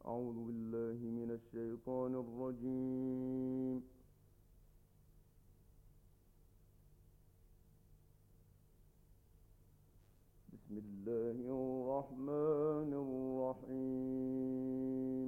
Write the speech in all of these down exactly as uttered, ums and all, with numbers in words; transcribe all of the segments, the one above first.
أعوذ بالله من الشيطان الرجيم. بسم الله الرحمن الرحيم.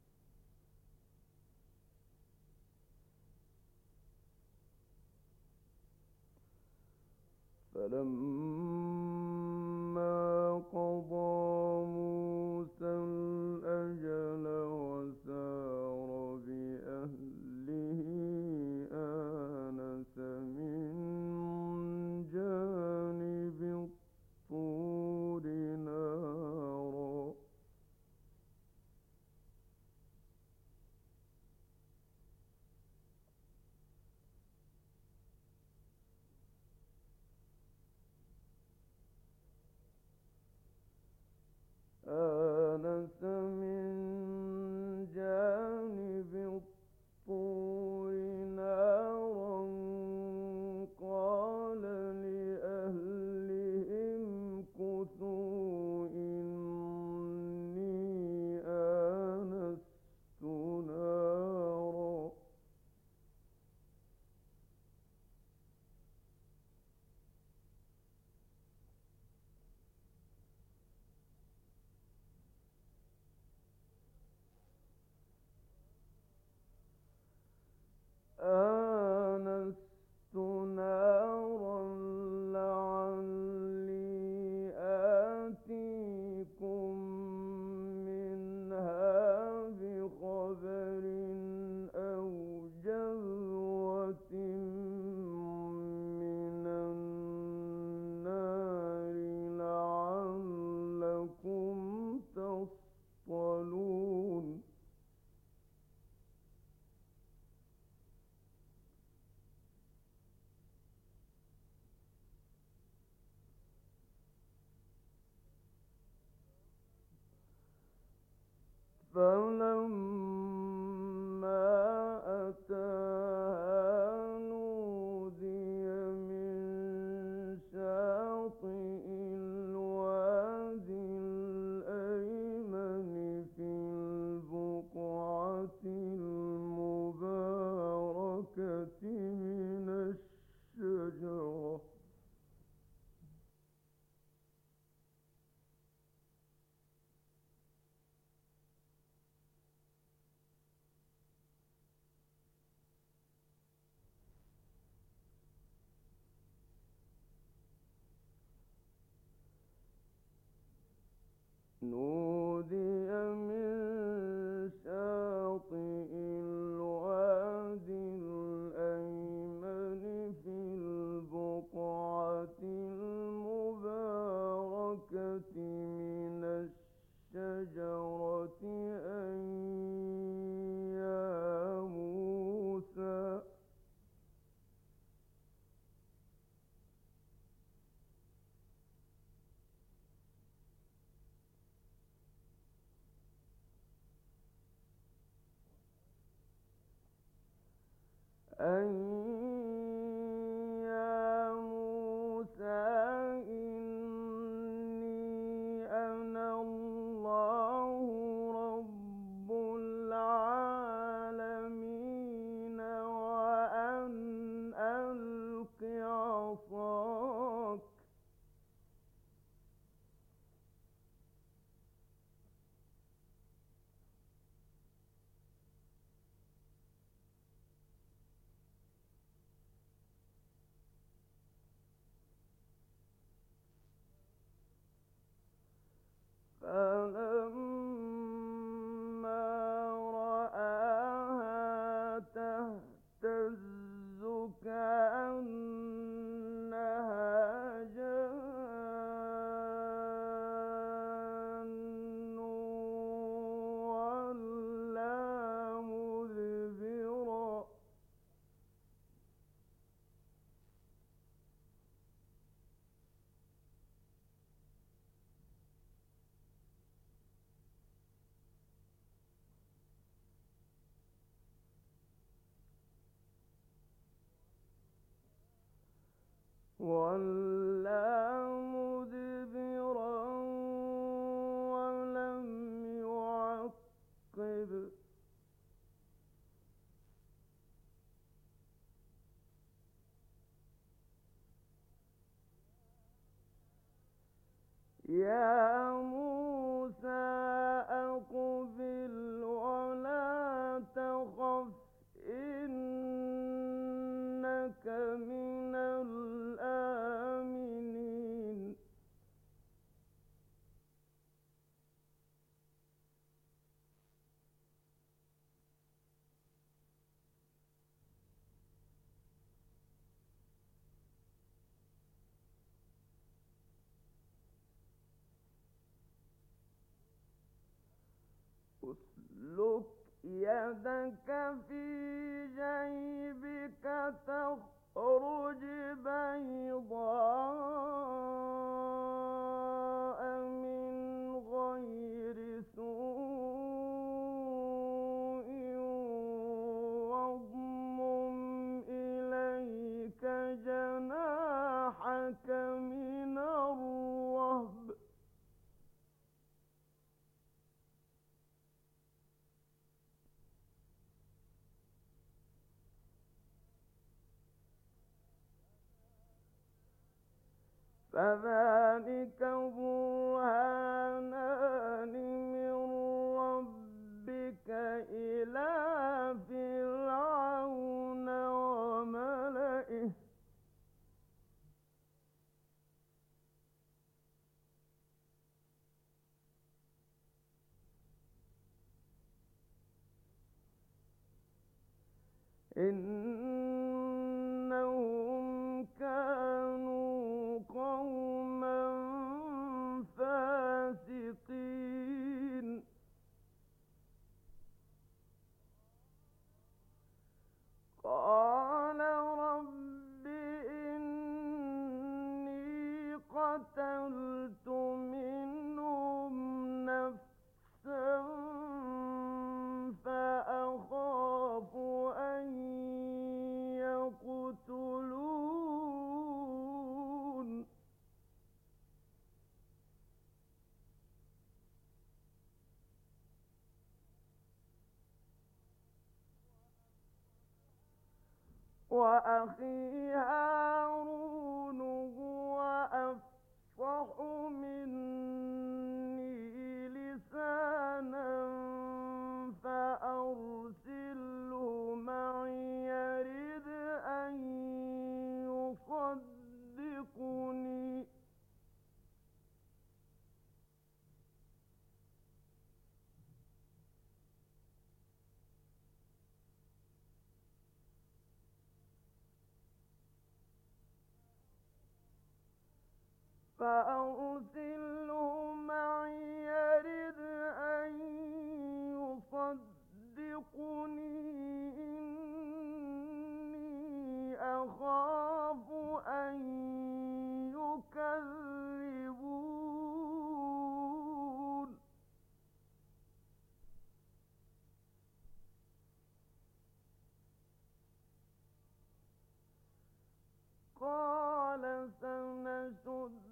فلما قضى موسى الأجل وسار بأهله آنس من جانب الطور نارا آنس من جانب الطور نارا قال لأهلهم كثوا إني آنست نارا آنست نارا لعلي آتيكم منها بخبر أو جذوة من النار لعلكم تصطلون فلما أتاها نودي من شاطئ الوادي الأيمن في البقعة المباركة من الشجرة نودي من شاطئ الوادي الأيمن في البقعة المباركة من الشجرة أن يا موسى أن يا موسى إني أنا الله رب العالمين وأن ألق عصاك فلما رآها تهتز كأنها جان ولا مدبرا وَلَّىٰ مُدْبِرًا وَلَمْ يُعَقِّبْ يا موسى أقبل ولا تخف إنك من الآمنين اسلك يدك في جيبك تخرج بيضاء من غير سوء واضمم إليك جناحك من الرهب فذلك برهانان من ربك إلى فرعون وملئه إنهم كانوا قوما فاسقين قال رب إني قتلت منهم نفسا فأخاف أن يقتلون وأخي هارون هو أفصح مني لسانا فأرسله معي يرد أن يصدقني فأرسله معي يرد أن يصدقني إني أخاف أن يكذبون قال سنشد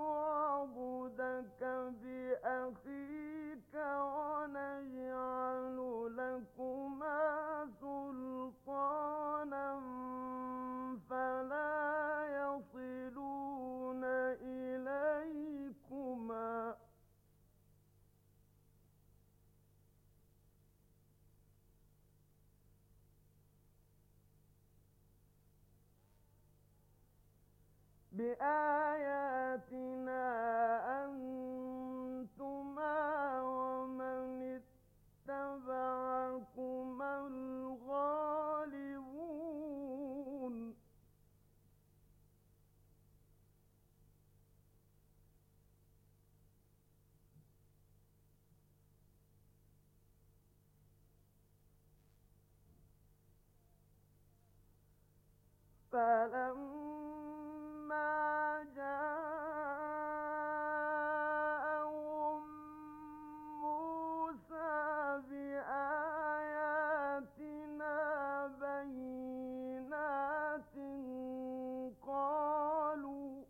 عضدك بأخيك ونجعل لكما سلطانا فلا يصلون إليكما بآياتنا أنتما ومن اتبعكما الغالبون فلما جاءهم موسى بآياتنا بينات قالوا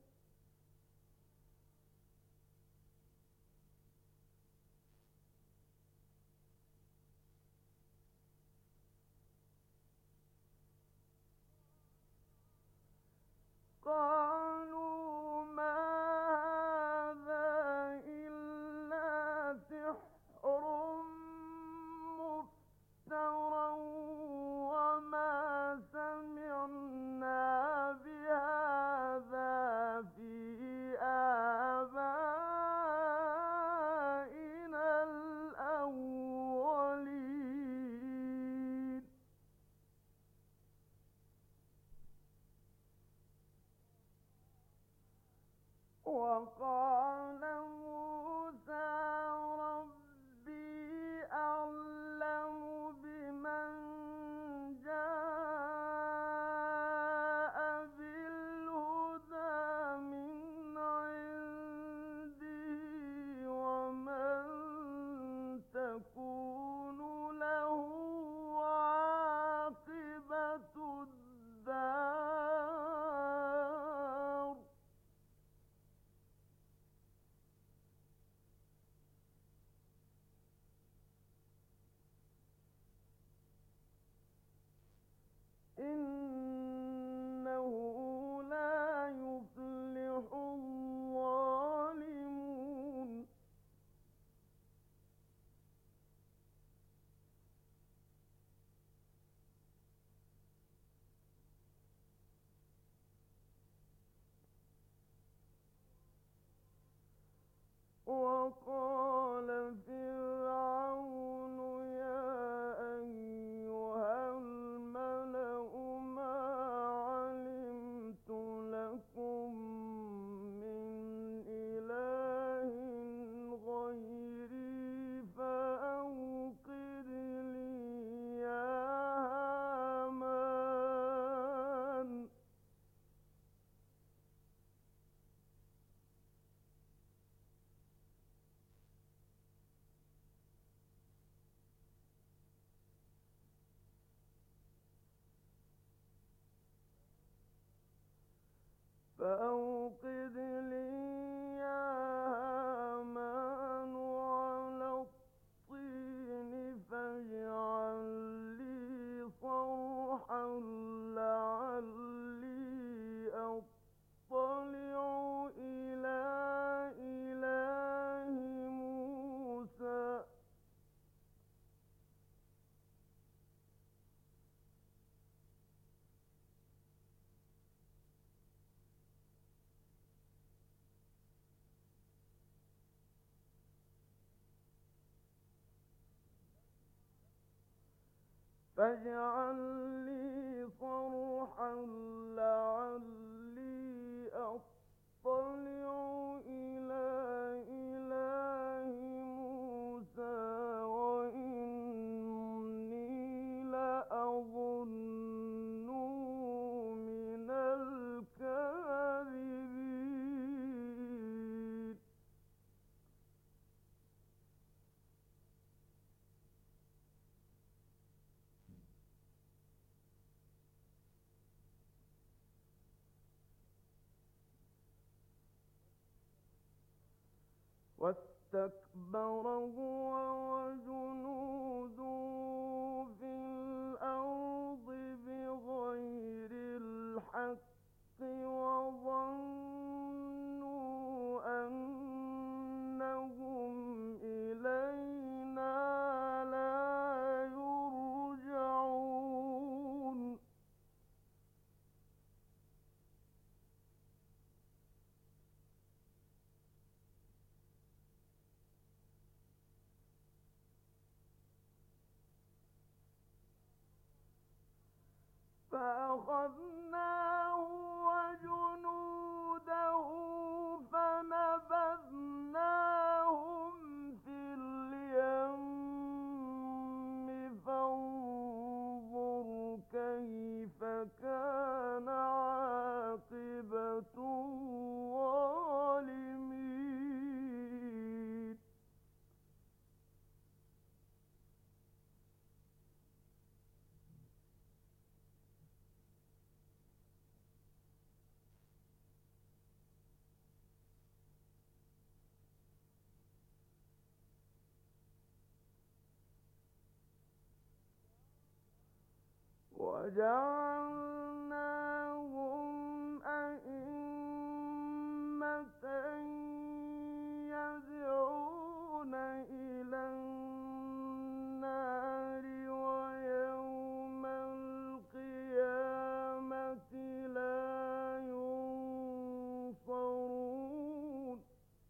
فاجعل لي صرحا لعلي أطلع إلى إله موسى وإني لأظنه من الكاذبين. واستكبر هو وجنوده في الأرض بغير الحق وظنوا أنهم إلينا لا يرجعون. فأخذناه وجنوده فنبذناهم في اليم فانظر كيف كان عاقبة الظالمين. وجعلناهم أئمة يدعون إلى النار ويوم القيامة لا ينصرون.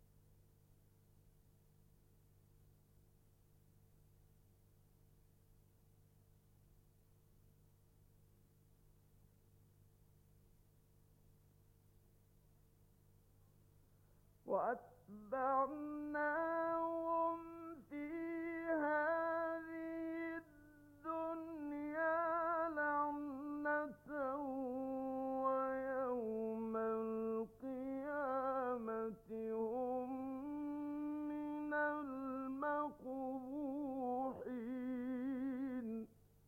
وأتبعناهم في هذه الدنيا لعنة ويوم القيامة هم من المقبوحين.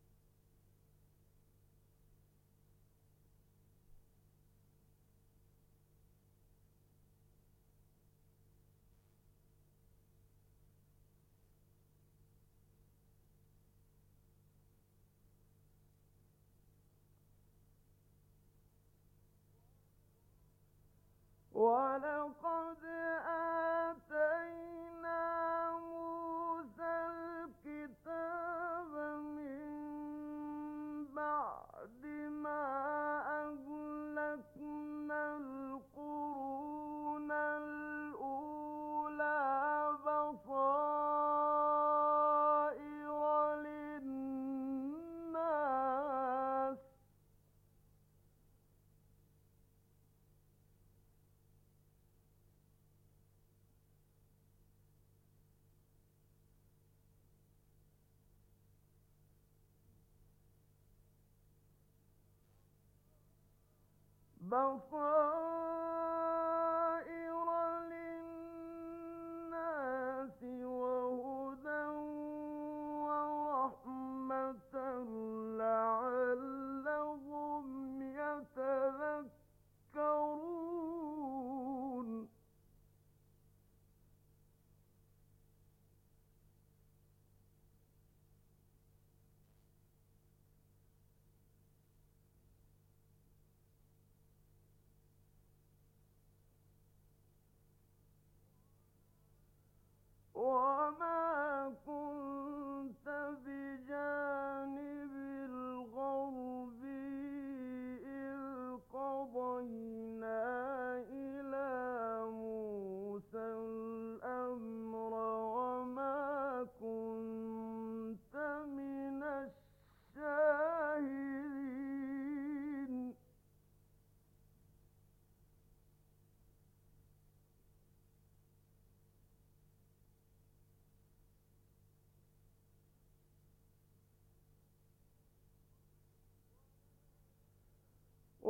ولقد آتينا موسى الكتاب من بعد ما أهلكنا القرون الأولى بصائر للناس بصائر للناس وهدى ورحمة لعلهم يتذكرون.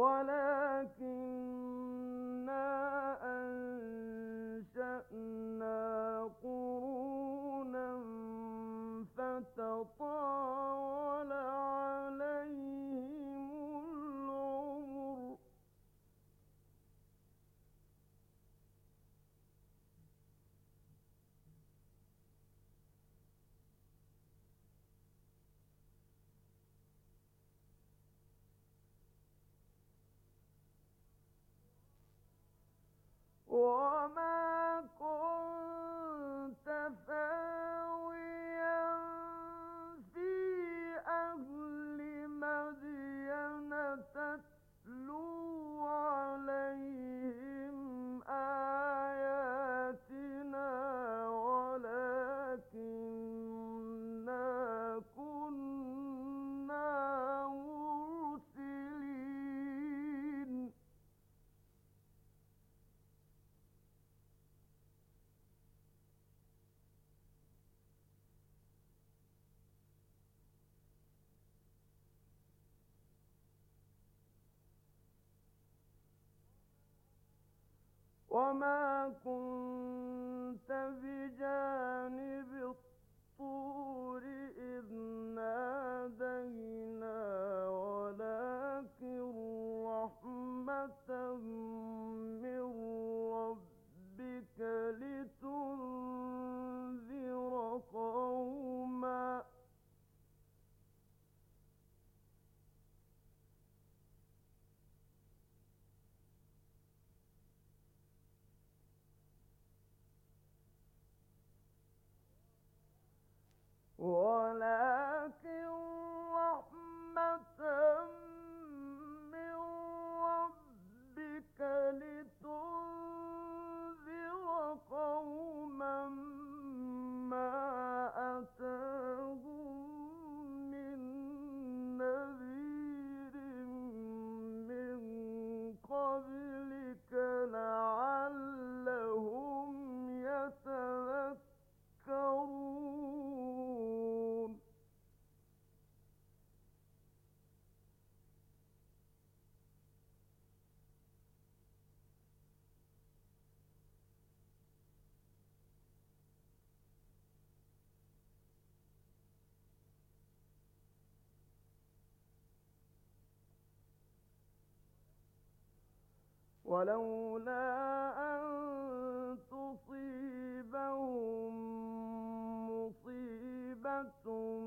ولكنّا أنشأنا قرونا فتطاول عليهم العمر وما كنت ثاويا في أهل مدين تتلو عليهم آياتنا ولكننا كنا مرسلين وما كنت بجانب الطور إذ نادينا ولكن رحمة من ربك لتنذر قوما ولكن رحمة من ربك لتنذر قوما ما أتاهم من نذير من قبلك لعلهم يتذكرون ولولا أن تصيبهم مصيبة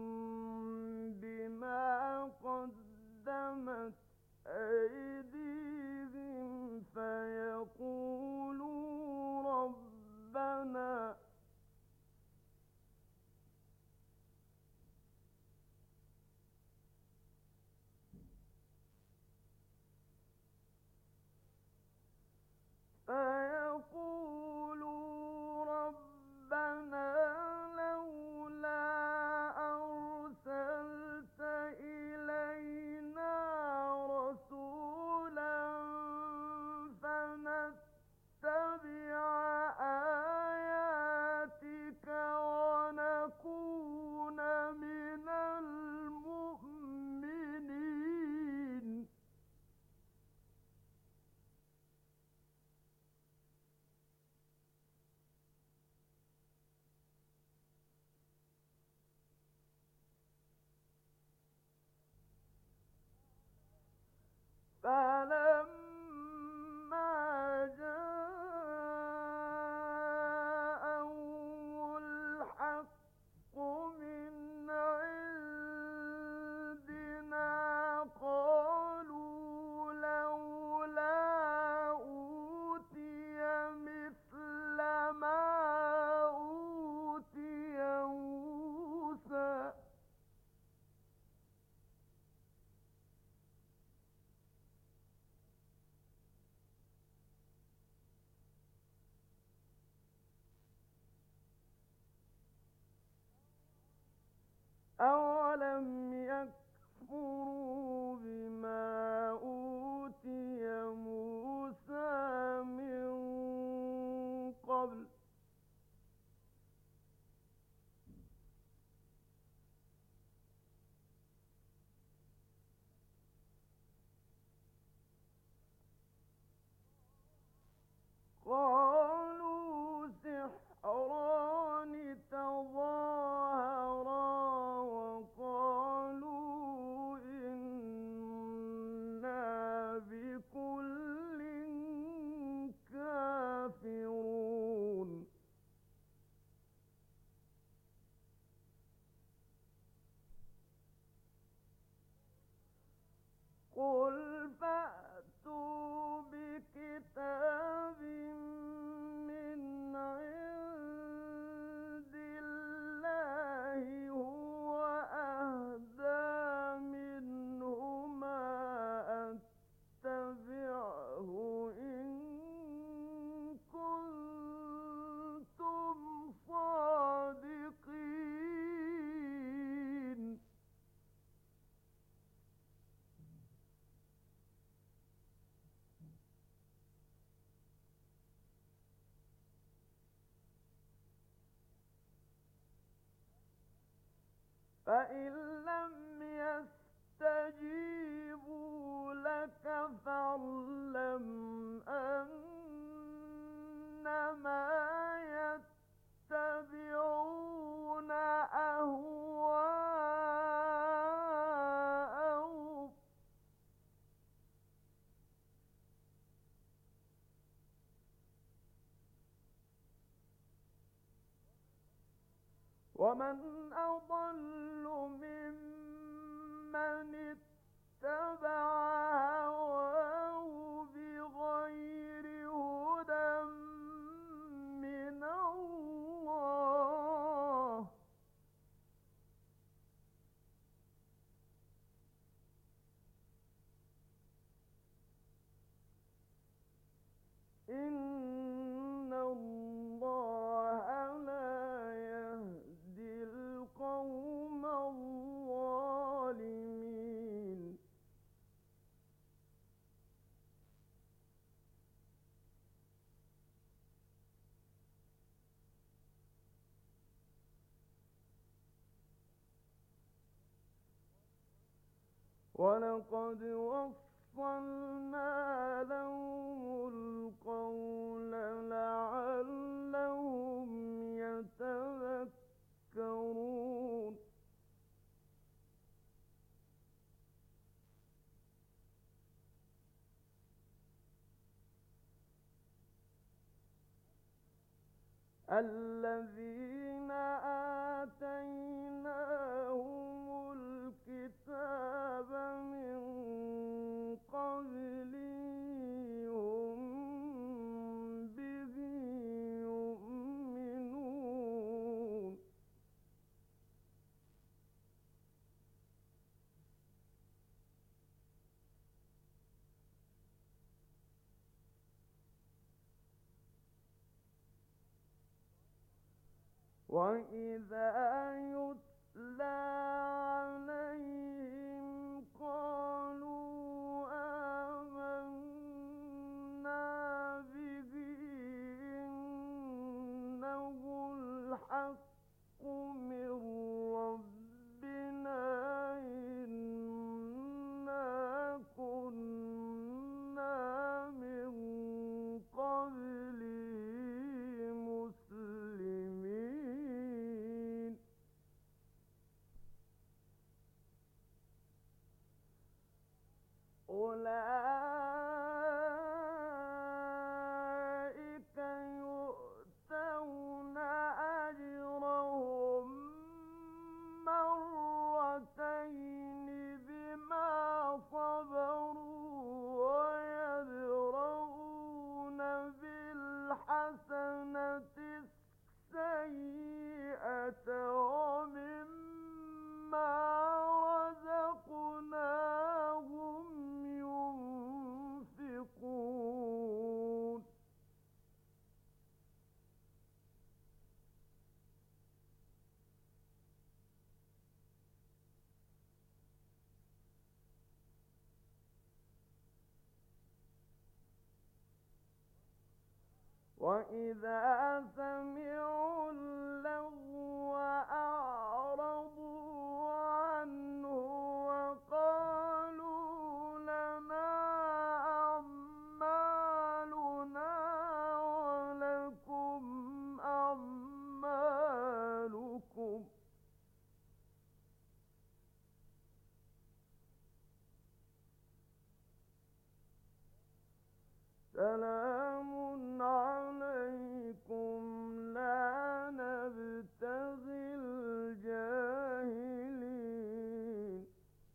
بما قدمت أيديهم فيقولوا ربنا فيقولوا ربنا لولا أرسلت إلينا رسولا فنتبع آياتك ونكون من المؤمنين فلما جاءهم الحق من عندنا قالوا لولا أوتي مثل ما أوتي موسى أولم يكفروا بما أوتي موسى من قبل فإن لم يستجيبوا لك فاعلم أنما يتبعون أهواءهم ومن أضل ممن اتبع هواه بغير هدى من الله إن الله لا يهدي القوم الظالمين ولقد وصلنا لهم القول لعلهم يتذكرون الذين آتيناهم الكتاب من قبله هم به يؤمنون وإذا يتلى عليهم قالوا آمنا به إنه الحق من ربنا إنا كنا من قبله مسلمين أولئك يؤتون أجرهم مرتين بما صبروا ويدرؤون بالحسنة السيئة ومما رزقناهم ينفقون وإذا سمعوا اللغو أعرضوا عنه وقالوا لنا أعمالنا ولكم أعمالكم سلام عليكم لا نبتغي الجاهلين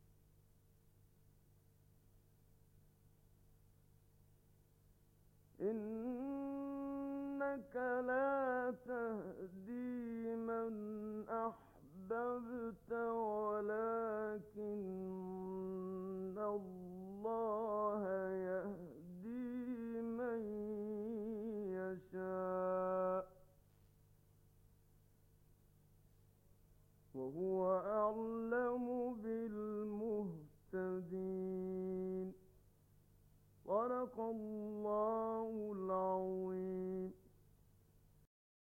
إنك لا تهدي من أحببت ولكن الله يهدي من يشاء وهو أعلم بالمهتدين. صدق الله